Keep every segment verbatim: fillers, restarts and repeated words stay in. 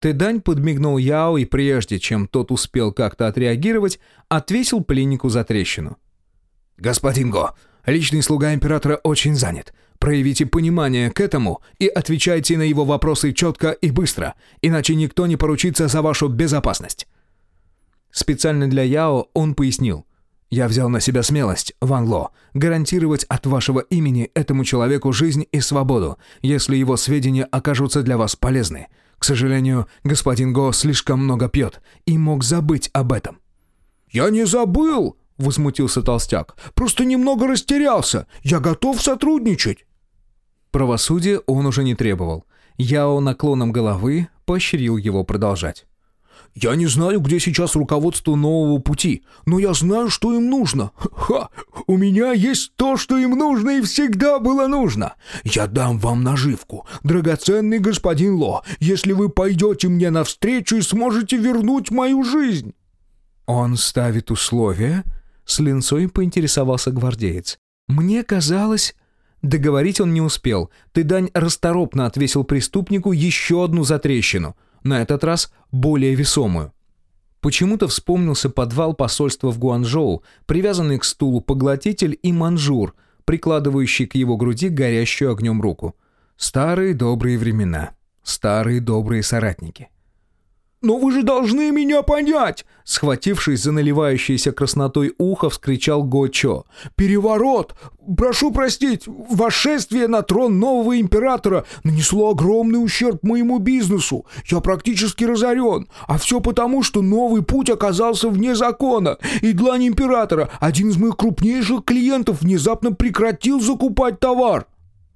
Тэдань подмигнул Яо и прежде, чем тот успел как-то отреагировать, отвесил пленнику за трещину. «Господин Го, личный слуга императора очень занят. Проявите понимание к этому и отвечайте на его вопросы четко и быстро, иначе никто не поручится за вашу безопасность». Специально для Яо он пояснил. «Я взял на себя смелость, Ван Ло, гарантировать от вашего имени этому человеку жизнь и свободу, если его сведения окажутся для вас полезны. К сожалению, господин Го слишком много пьет и мог забыть об этом». «Я не забыл!» — возмутился толстяк. «Просто немного растерялся. Я готов сотрудничать». Правосудия он уже не требовал. Яо наклоном головы поощрил его продолжать. «Я не знаю, где сейчас руководство нового пути, но я знаю, что им нужно. Ха! У меня есть то, что им нужно и всегда было нужно. Я дам вам наживку, драгоценный господин Ло, если вы пойдете мне навстречу и сможете вернуть мою жизнь». «Он ставит условия?» — с линцой поинтересовался гвардеец. «Мне казалось...» Договорить он не успел. Тэдань расторопно отвесил преступнику еще одну затрещину, на этот раз более весомую. Почему-то вспомнился подвал посольства в Гуанчжоу, привязанный к стулу поглотитель и манжур, прикладывающий к его груди горящую огнем руку. Старые добрые времена, старые добрые соратники. «Но вы же должны меня понять!» Схватившись за наливающееся краснотой ухо, вскричал Го Чо. «Переворот! Прошу простить, восшествие на трон нового императора нанесло огромный ущерб моему бизнесу. Я практически разорен. А все потому, что новый путь оказался вне закона. И длань императора, один из моих крупнейших клиентов, внезапно прекратил закупать товар».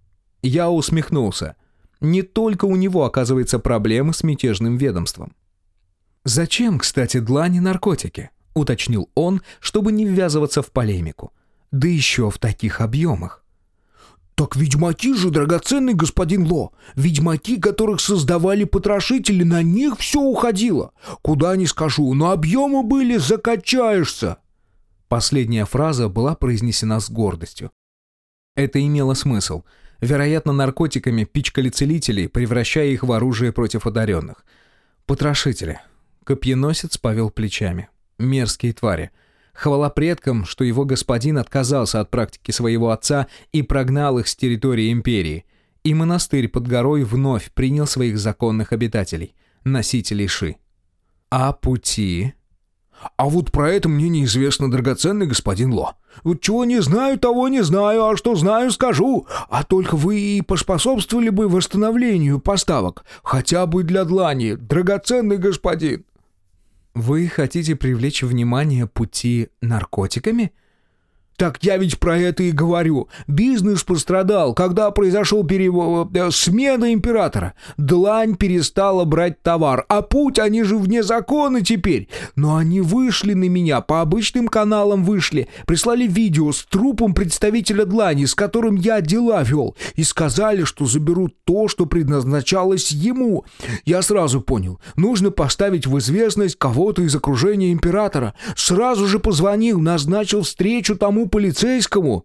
Я усмехнулся. Не только у него, оказывается, проблемы с мятежным ведомством. «Зачем, кстати, длани наркотики?» — уточнил он, чтобы не ввязываться в полемику. «Да еще в таких объемах». «Так ведьмаки же, драгоценный господин Ло, ведьмаки, которых создавали потрошители, на них все уходило. Куда не скажу, но объемы были, закачаешься». Последняя фраза была произнесена с гордостью. Это имело смысл. Вероятно, наркотиками пичкали целителей, превращая их в оружие против одаренных. Потрошители. Копьеносец повел плечами. Мерзкие твари. Хвала предкам, что его господин отказался от практики своего отца и прогнал их с территории империи. И монастырь под горой вновь принял своих законных обитателей, носителей Ши. А пути... «А вот про это мне неизвестно, драгоценный господин Ло. Вот чего не знаю, того не знаю, а что знаю, скажу. А только вы и поспособствовали бы восстановлению поставок, хотя бы для длани, драгоценный господин». «Вы хотите привлечь внимание пути наркотиками?» «Так я ведь про это и говорю. Бизнес пострадал, когда произошел перевод... смена императора. Длань перестала брать товар, а путь, они же вне закона теперь. Но они вышли на меня, по обычным каналам вышли, прислали видео с трупом представителя Длани, с которым я дела вел, и сказали, что заберут то, что предназначалось ему. Я сразу понял, нужно поставить в известность кого-то из окружения императора. Сразу же позвонил, назначил встречу тому полицейскому».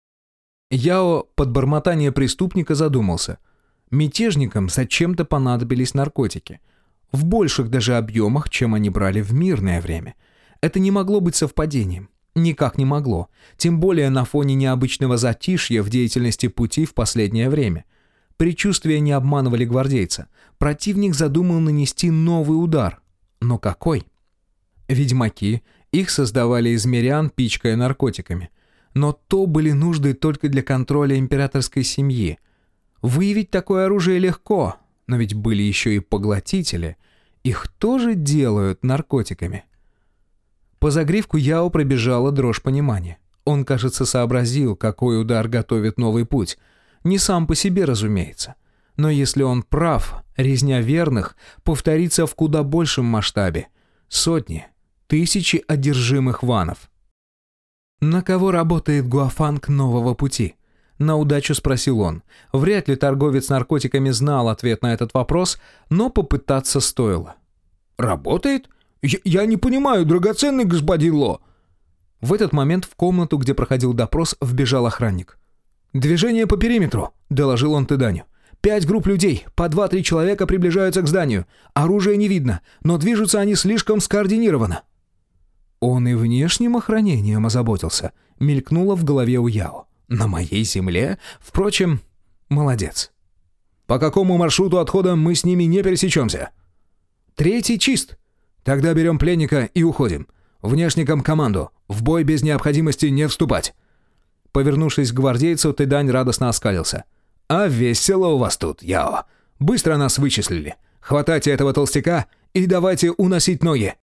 Яо под бормотание преступника задумался. Мятежникам зачем-то понадобились наркотики. В больших даже объемах, чем они брали в мирное время. Это не могло быть совпадением. Никак не могло. Тем более на фоне необычного затишья в деятельности пути в последнее время. Предчувствия не обманывали гвардейца. Противник задумал нанести новый удар. Но какой? Ведьмаки... Их создавали из мирян, пичкая наркотиками. Но то были нужды только для контроля императорской семьи. Выявить такое оружие легко, но ведь были еще и поглотители. Их тоже делают наркотиками. По загривку Яо пробежала дрожь понимания. Он, кажется, сообразил, какой удар готовит новый путь. Не сам по себе, разумеется. Но если он прав, резня верных повторится в куда большем масштабе. Сотни, тысячи одержимых ванов. «На кого работает Гуафанг нового пути?» На удачу спросил он. Вряд ли торговец наркотиками знал ответ на этот вопрос, но попытаться стоило. «Работает? Я, я не понимаю, драгоценный господин Ло!» В этот момент в комнату, где проходил допрос, вбежал охранник. «Движение по периметру», — доложил он Тэданю. Пять групп людей, по два-три человека приближаются к зданию. Оружия не видно, но движутся они слишком скоординированно». «Он и внешним охранением озаботился», — мелькнуло в голове у Яо. «На моей земле? Впрочем, молодец». «По какому маршруту отхода мы с ними не пересечемся?» «Третий чист». «Тогда берем пленника и уходим. Внешникам команду. В бой без необходимости не вступать». Повернувшись к гвардейцу, Тыдань радостно оскалился. «А весело у вас тут, Яо. Быстро нас вычислили. Хватайте этого толстяка и давайте уносить ноги».